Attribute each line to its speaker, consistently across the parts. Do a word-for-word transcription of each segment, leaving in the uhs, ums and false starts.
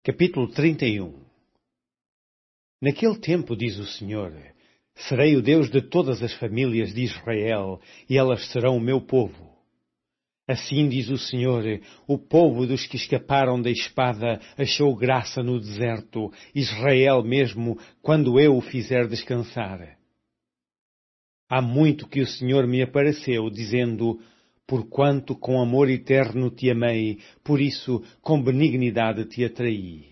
Speaker 1: Capítulo trinta e um. Naquele tempo, diz o Senhor, serei o Deus de todas as famílias de Israel, e elas serão o meu povo. Assim diz o Senhor, o povo dos que escaparam da espada achou graça no deserto, Israel mesmo, quando eu o fizer descansar. Há muito que o Senhor me apareceu, dizendo, porquanto com amor eterno te amei, por isso com benignidade te atraí.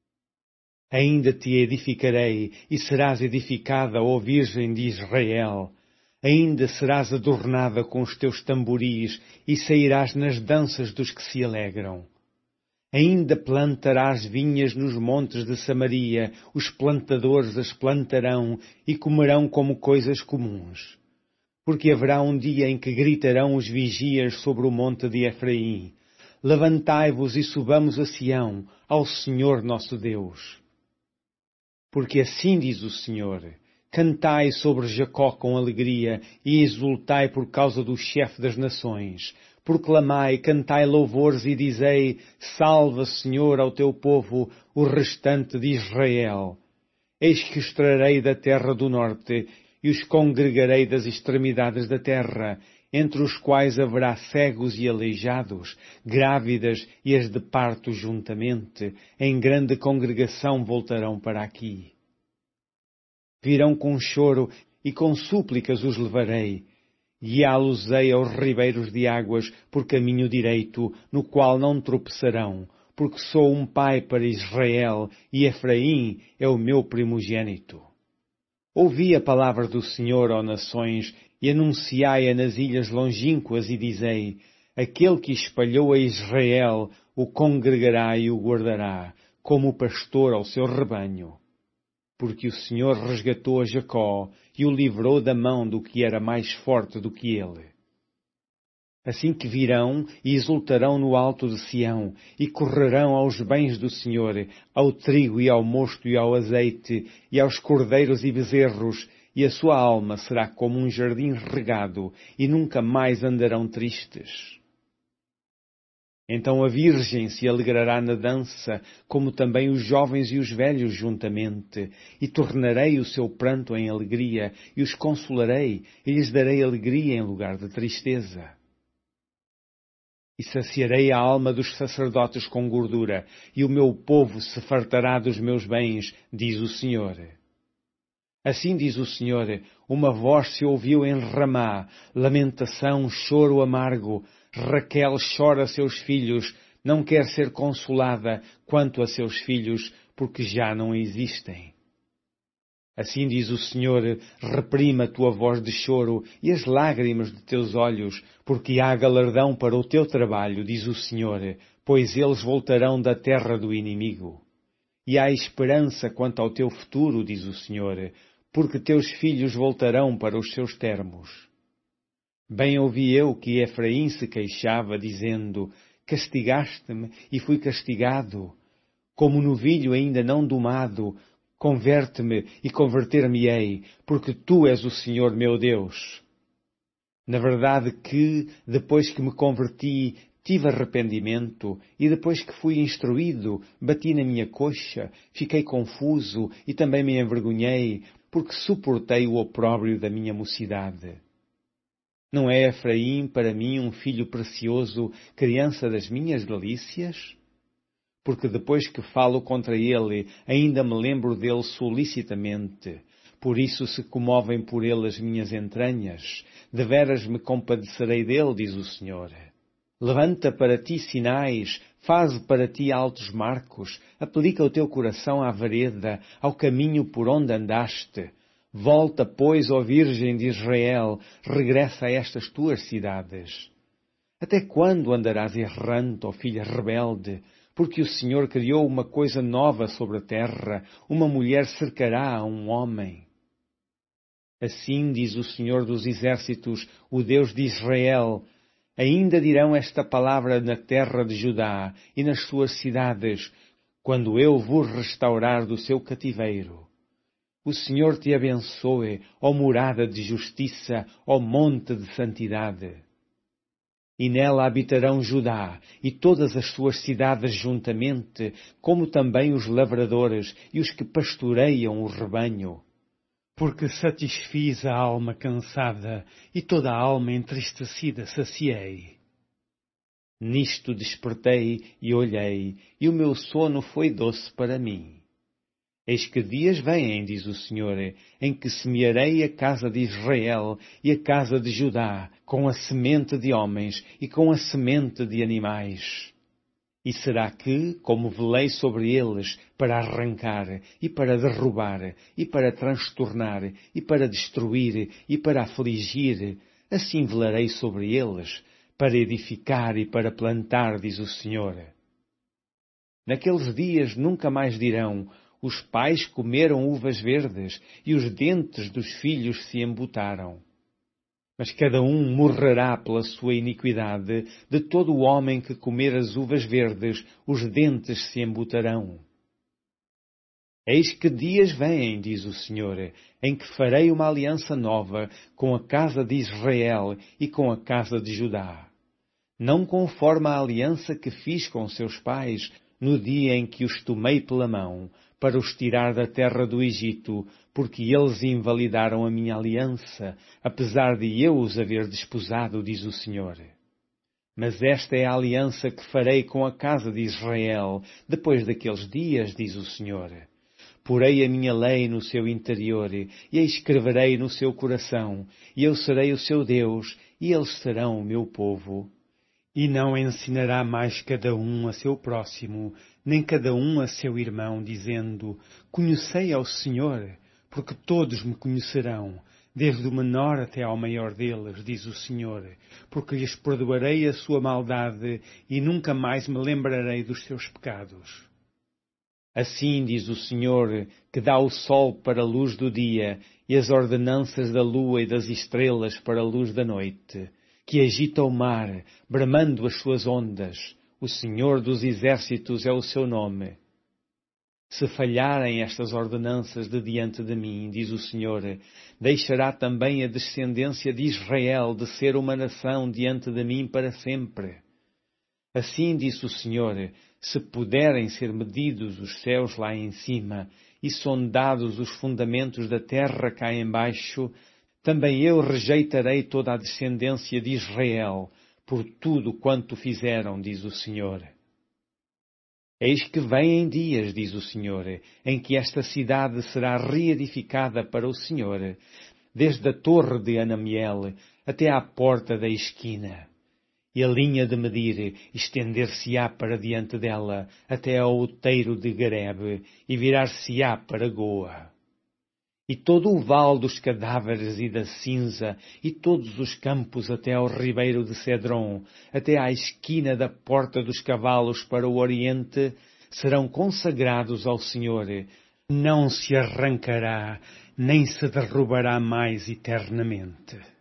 Speaker 1: Ainda te edificarei, e serás edificada, ó Virgem de Israel. Ainda serás adornada com os teus tamboris, e sairás nas danças dos que se alegram. Ainda plantarás vinhas nos montes de Samaria, os plantadores as plantarão, e comerão como coisas comuns. Porque haverá um dia em que gritarão os vigias sobre o monte de Efraim, levantai-vos e subamos a Sião, ao Senhor nosso Deus. Porque assim diz o Senhor, cantai sobre Jacó com alegria e exultai por causa do chefe das nações. Proclamai, cantai louvores e dizei, salva, Senhor, ao teu povo, o restante de Israel. Eis que os trarei da terra do norte e os congregarei das extremidades da terra, entre os quais haverá cegos e aleijados, grávidas e as de parto juntamente, em grande congregação voltarão para aqui. Virão com choro e com súplicas os levarei, guiá-los-ei aos ribeiros de águas por caminho direito, no qual não tropeçarão, porque sou um pai para Israel e Efraim é o meu primogênito. Ouvi a palavra do Senhor, ó nações, e anunciai-a nas ilhas longínquas e dizei, aquele que espalhou a Israel o congregará e o guardará, como o pastor ao seu rebanho. Porque o Senhor resgatou a Jacó e o livrou da mão do que era mais forte do que ele. Assim que virão e exultarão no alto de Sião, e correrão aos bens do Senhor, ao trigo e ao mosto e ao azeite, e aos cordeiros e bezerros, e a sua alma será como um jardim regado, e nunca mais andarão tristes. Então a Virgem se alegrará na dança, como também os jovens e os velhos juntamente, e tornarei o seu pranto em alegria, e os consolarei, e lhes darei alegria em lugar de tristeza. E saciarei a alma dos sacerdotes com gordura, e o meu povo se fartará dos meus bens, diz o Senhor. Assim diz o Senhor, uma voz se ouviu em Ramá, lamentação, choro amargo. Raquel chora seus filhos, não quer ser consolada quanto a seus filhos, porque já não existem. Assim diz o Senhor, reprima a tua voz de choro e as lágrimas de teus olhos, porque há galardão para o teu trabalho, diz o Senhor, pois eles voltarão da terra do inimigo. E há esperança quanto ao teu futuro, diz o Senhor, porque teus filhos voltarão para os seus termos. Bem ouvi eu que Efraim se queixava, dizendo, castigaste-me e fui castigado. Como novilho ainda não domado, converte-me e converter-me-ei, porque tu és o Senhor meu Deus. Na verdade que, depois que me converti, tive arrependimento, e depois que fui instruído, bati na minha coxa, fiquei confuso e também me envergonhei, porque suportei o opróbrio da minha mocidade. Não é Efraim para mim um filho precioso, criança das minhas delícias? Porque depois que falo contra ele, ainda me lembro dele solicitamente. Por isso se comovem por ele as minhas entranhas. Deveras me compadecerei dele, diz o Senhor. Levanta para ti sinais, faze para ti altos marcos, aplica o teu coração à vereda, ao caminho por onde andaste. Volta, pois, ó Virgem de Israel, regressa a estas tuas cidades. Até quando andarás errante, ó filha rebelde? Porque o Senhor criou uma coisa nova sobre a terra, uma mulher cercará a um homem. Assim diz o Senhor dos Exércitos, o Deus de Israel, ainda dirão esta palavra na terra de Judá e nas suas cidades, quando eu vos restaurar do seu cativeiro. O Senhor te abençoe, ó morada de justiça, ó monte de santidade. E nela habitarão Judá e todas as suas cidades juntamente, como também os lavradores e os que pastoreiam o rebanho. Porque satisfiz a alma cansada e toda a alma entristecida saciei. Nisto despertei e olhei, e o meu sono foi doce para mim. Eis que dias vêm, diz o Senhor, em que semearei a casa de Israel e a casa de Judá, com a semente de homens e com a semente de animais. E será que, como velei sobre eles para arrancar, e para derrubar, e para transtornar, e para destruir, e para afligir, assim velarei sobre eles, para edificar e para plantar, diz o Senhor. Naqueles dias nunca mais dirão: os pais comeram uvas verdes e os dentes dos filhos se embutaram. Mas cada um morrerá pela sua iniquidade, de todo o homem que comer as uvas verdes, os dentes se embutarão. Eis que dias vêm, diz o Senhor, em que farei uma aliança nova com a casa de Israel e com a casa de Judá. Não conforme a aliança que fiz com seus pais, no dia em que os tomei pela mão, para os tirar da terra do Egito, porque eles invalidaram a minha aliança, apesar de eu os haver desposado, diz o Senhor. Mas esta é a aliança que farei com a casa de Israel, depois daqueles dias, diz o Senhor. Porei a minha lei no seu interior, e a escreverei no seu coração, e eu serei o seu Deus, e eles serão o meu povo. E não ensinará mais cada um a seu próximo, nem cada um a seu irmão, dizendo: conhecei ao Senhor, porque todos me conhecerão, desde o menor até ao maior deles, diz o Senhor, porque lhes perdoarei a sua maldade e nunca mais me lembrarei dos seus pecados. Assim diz o Senhor, que dá o sol para a luz do dia e as ordenanças da lua e das estrelas para a luz da noite, que agita o mar, bramando as suas ondas. O Senhor dos exércitos é o seu nome. Se falharem estas ordenanças de diante de mim, diz o Senhor, deixará também a descendência de Israel de ser uma nação diante de mim para sempre. Assim disse o Senhor, se puderem ser medidos os céus lá em cima e sondados os fundamentos da terra cá embaixo, também eu rejeitarei toda a descendência de Israel, por tudo quanto fizeram, diz o Senhor. Eis que vêm dias, diz o Senhor, em que esta cidade será reedificada para o Senhor, desde a torre de Anamiel até à porta da esquina. E a linha de medir estender-se-á para diante dela até ao outeiro de Garebe e virar-se-á para Goa. E todo o vale dos cadáveres e da cinza, e todos os campos até ao ribeiro de Cedron, até à esquina da porta dos cavalos para o oriente, serão consagrados ao Senhor. Não se arrancará, nem se derrubará mais eternamente.